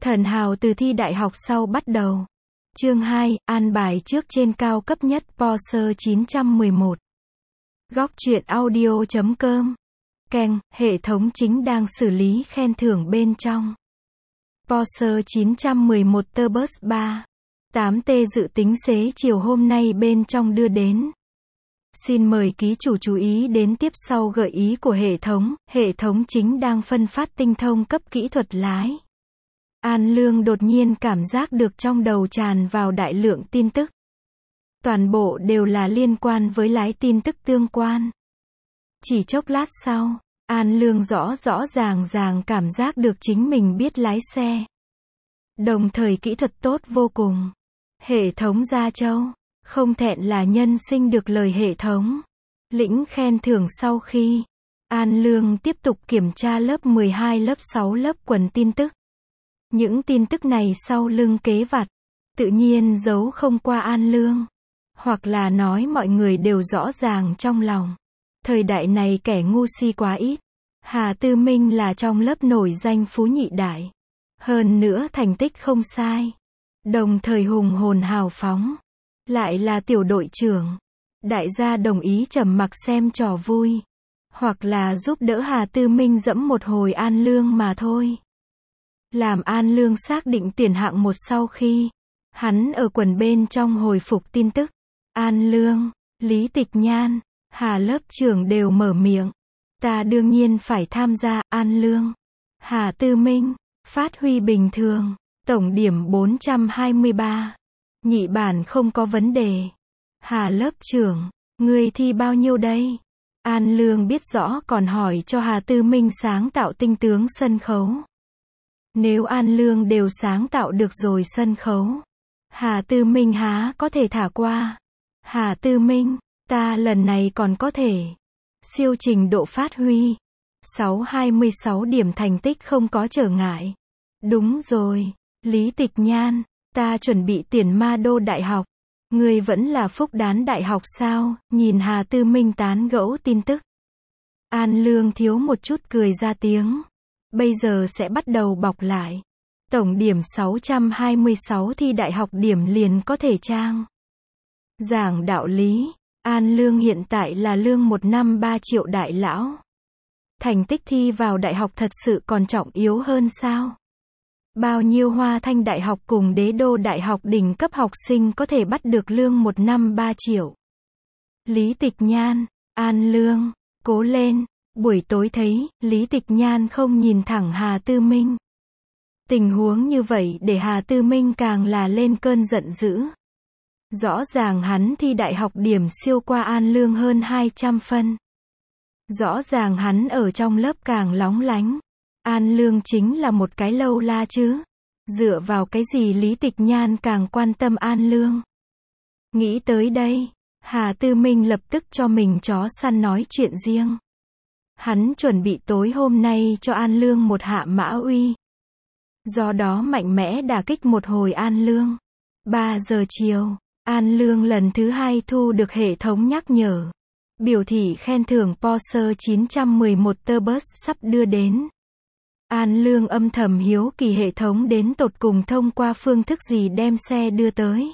Thần hào từ thi đại học sau bắt đầu. Chương 2, an bài trước trên cao cấp nhất Porsche 911. Góc truyện audio.com. Keng, hệ thống chính đang xử lý khen thưởng bên trong. Porsche 911 Turbo 3. 8T dự tính xế chiều hôm nay bên trong đưa đến. Xin mời ký chủ chú ý đến tiếp sau gợi ý của hệ thống chính đang phân phát tinh thông cấp kỹ thuật lái. An Lương đột nhiên cảm giác được trong đầu tràn vào đại lượng tin tức. Toàn bộ đều là liên quan với lái tin tức tương quan. Chỉ chốc lát sau, An Lương rõ ràng cảm giác được chính mình biết lái xe. Đồng thời kỹ thuật tốt vô cùng. Hệ thống Gia Châu, không thẹn là nhân sinh được lời hệ thống. Lĩnh khen thưởng sau khi An Lương tiếp tục kiểm tra lớp 12 lớp 6 lớp quần tin tức. Những tin tức này sau lưng kế vặt, tự nhiên giấu không qua An Lương. Hoặc là nói mọi người đều rõ ràng trong lòng. Thời đại này kẻ ngu si quá ít. Hà Tư Minh là trong lớp nổi danh phú nhị đại. Hơn nữa thành tích không sai. Đồng thời hùng hồn hào phóng. Lại là tiểu đội trưởng. Đại gia đồng ý trầm mặc xem trò vui. Hoặc là giúp đỡ Hà Tư Minh dẫm một hồi An Lương mà thôi. Làm An Lương xác định tiền hạng một sau khi hắn ở quần bên trong hồi phục tin tức. An Lương, Lý Tịch Nhan, Hà lớp trưởng đều mở miệng. Ta đương nhiên phải tham gia. An Lương, Hà Tư Minh, phát huy bình thường. Tổng điểm 423. Nhị bản không có vấn đề. Hà lớp trưởng, ngươi thi bao nhiêu đây? An Lương biết rõ còn hỏi cho Hà Tư Minh sáng tạo tinh tướng sân khấu. Nếu An Lương đều sáng tạo được rồi sân khấu, Hà Tư Minh há có thể thả qua. Hà Tư Minh, ta lần này còn có thể siêu trình độ phát huy. 626 điểm thành tích không có trở ngại. Đúng rồi, Lý Tịch Nhan, ta chuẩn bị tuyển Ma Đô Đại học. Ngươi vẫn là Phúc Đán Đại học sao? Nhìn Hà Tư Minh tán gẫu tin tức. An Lương thiếu một chút cười ra tiếng. Bây giờ sẽ bắt đầu bọc lại. Tổng điểm 626 thi đại học điểm liền có thể trang. Giảng đạo lý, An Lương hiện tại là lương 1 năm 3 triệu đại lão. Thành tích thi vào đại học thật sự còn trọng yếu hơn sao? Bao nhiêu Hoa Thanh Đại học cùng Đế Đô Đại học đỉnh cấp học sinh có thể bắt được lương 1 năm 3 triệu. Lý Tịch Nhan, An Lương, cố lên. Buổi tối thấy, Lý Tịch Nhan không nhìn thẳng Hà Tư Minh. Tình huống như vậy để Hà Tư Minh càng là lên cơn giận dữ. Rõ ràng hắn thi đại học điểm siêu qua An Lương hơn 200 phân. Rõ ràng hắn ở trong lớp càng lóng lánh. An Lương chính là một cái lâu la chứ. Dựa vào cái gì Lý Tịch Nhan càng quan tâm An Lương. Nghĩ tới đây, Hà Tư Minh lập tức cho mình chó săn nói chuyện riêng. Hắn chuẩn bị tối hôm nay cho An Lương một hạ mã uy. Do đó mạnh mẽ đả kích một hồi An Lương. 3 giờ chiều, An Lương lần thứ 2 thu được hệ thống nhắc nhở. Biểu thị khen thưởng Porsche 911 Turbo sắp đưa đến. An Lương âm thầm hiếu kỳ hệ thống đến tột cùng thông qua phương thức gì đem xe đưa tới.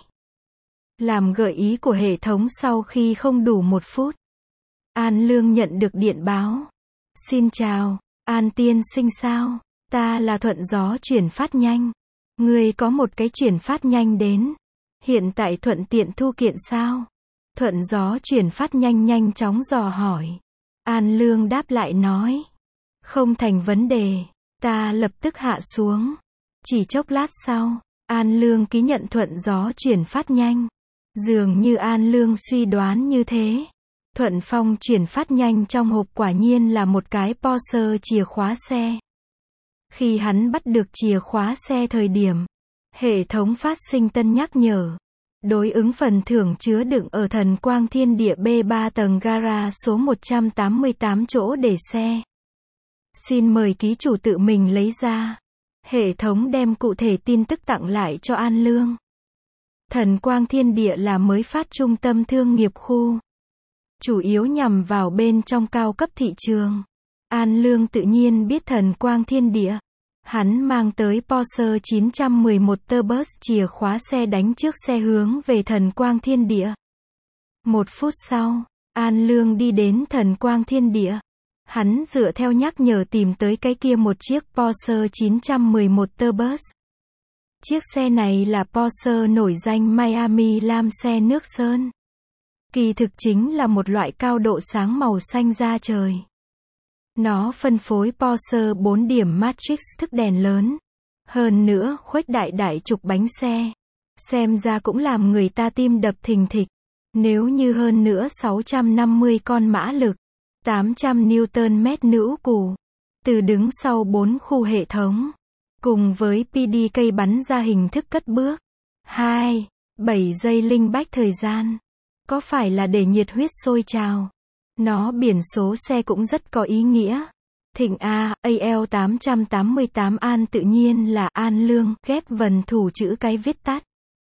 Làm gợi ý của hệ thống sau khi không đủ 1 phút. An Lương nhận được điện báo. Xin chào, An tiên sinh sao? Ta là Thuận Gió chuyển phát nhanh. Ngươi có một cái chuyển phát nhanh đến. Hiện tại thuận tiện thu kiện sao? Thuận Gió chuyển phát nhanh nhanh chóng dò hỏi. An Lương đáp lại nói. Không thành vấn đề. Ta lập tức hạ xuống. Chỉ chốc lát sau, An Lương ký nhận Thuận Gió chuyển phát nhanh. Dường như An Lương suy đoán như thế. Thuận Phong chuyển phát nhanh trong hộp quả nhiên là một cái Porsche chìa khóa xe. Khi hắn bắt được chìa khóa xe thời điểm, hệ thống phát sinh tân nhắc nhở. Đối ứng phần thưởng chứa đựng ở Thần Quang Thiên Địa B3 tầng gara số 188 chỗ để xe. Xin mời ký chủ tự mình lấy ra. Hệ thống đem cụ thể tin tức tặng lại cho An Lương. Thần Quang Thiên Địa là mới phát trung tâm thương nghiệp khu. Chủ yếu nhằm vào bên trong cao cấp thị trường. An Lương tự nhiên biết Thần Quang Thiên Địa. Hắn mang tới Porsche 911 Turbus, chìa khóa xe đánh trước xe hướng về Thần Quang Thiên Địa. 1 phút sau, An Lương đi đến Thần Quang Thiên Địa. Hắn dựa theo nhắc nhở tìm tới cái kia một chiếc Porsche 911 Turbus. Chiếc xe này là Porsche nổi danh Miami lam xe nước sơn. Kỳ thực chính là một loại cao độ sáng màu xanh da trời. Nó phân phối Porsche 4 điểm Matrix thức đèn lớn. Hơn nữa, khuếch đại trục bánh xe. Xem ra cũng làm người ta tim đập thình thịch. Nếu như hơn nữa 650 con mã lực, 800 Nm nữ cù. Từ đứng sau 4 khu hệ thống. Cùng với PDK bắn ra hình thức cất bước. 7 giây linh bách thời gian. Có phải là để nhiệt huyết sôi trào? Nó biển số xe cũng rất có ý nghĩa. Thịnh A, AL 888 An tự nhiên là An Lương, ghép vần thủ chữ cái viết tắt.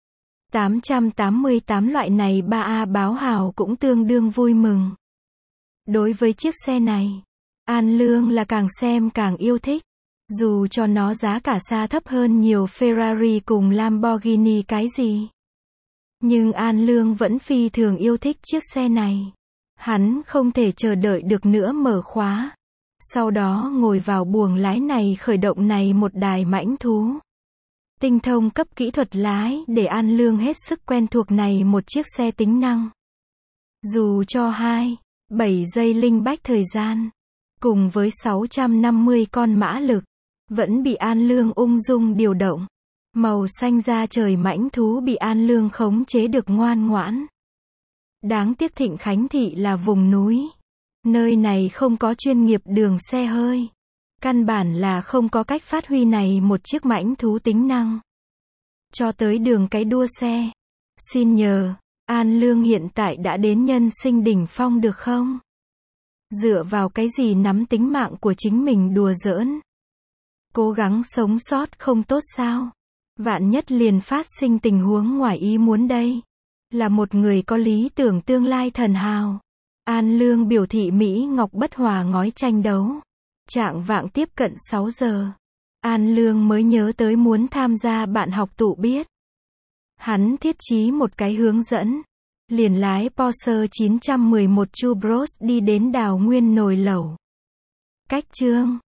888 loại này 3A báo hào cũng tương đương vui mừng. Đối với chiếc xe này, An Lương là càng xem càng yêu thích. Dù cho nó giá cả xa thấp hơn nhiều Ferrari cùng Lamborghini cái gì. Nhưng An Lương vẫn phi thường yêu thích chiếc xe này. Hắn không thể chờ đợi được nữa mở khóa. Sau đó ngồi vào buồng lái này khởi động này một đài mãnh thú. Tinh thông cấp kỹ thuật lái để An Lương hết sức quen thuộc này một chiếc xe tính năng. Dù cho 7 giây linh bách thời gian, cùng với 650 con mã lực, vẫn bị An Lương ung dung điều động. Màu xanh da trời mãnh thú bị An Lương khống chế được ngoan ngoãn. Đáng tiếc Thịnh Khánh Thị là vùng núi. Nơi này không có chuyên nghiệp đường xe hơi. Căn bản là không có cách phát huy này một chiếc mãnh thú tính năng. Cho tới đường cái đua xe. Xin nhờ, An Lương hiện tại đã đến nhân sinh đỉnh phong được không? Dựa vào cái gì nắm tính mạng của chính mình đùa giỡn? Cố gắng sống sót không tốt sao? Vạn nhất liền phát sinh tình huống ngoài ý muốn đây. Là một người có lý tưởng tương lai thần hào. An Lương biểu thị Mỹ Ngọc bất hòa ngói tranh đấu. Chạng vạng tiếp cận 6 giờ. An Lương mới nhớ tới muốn tham gia bạn học tụ biết. Hắn thiết chí một cái hướng dẫn. Liền lái Porsche 911 Chubros đi đến đào nguyên nồi lẩu. Cách chương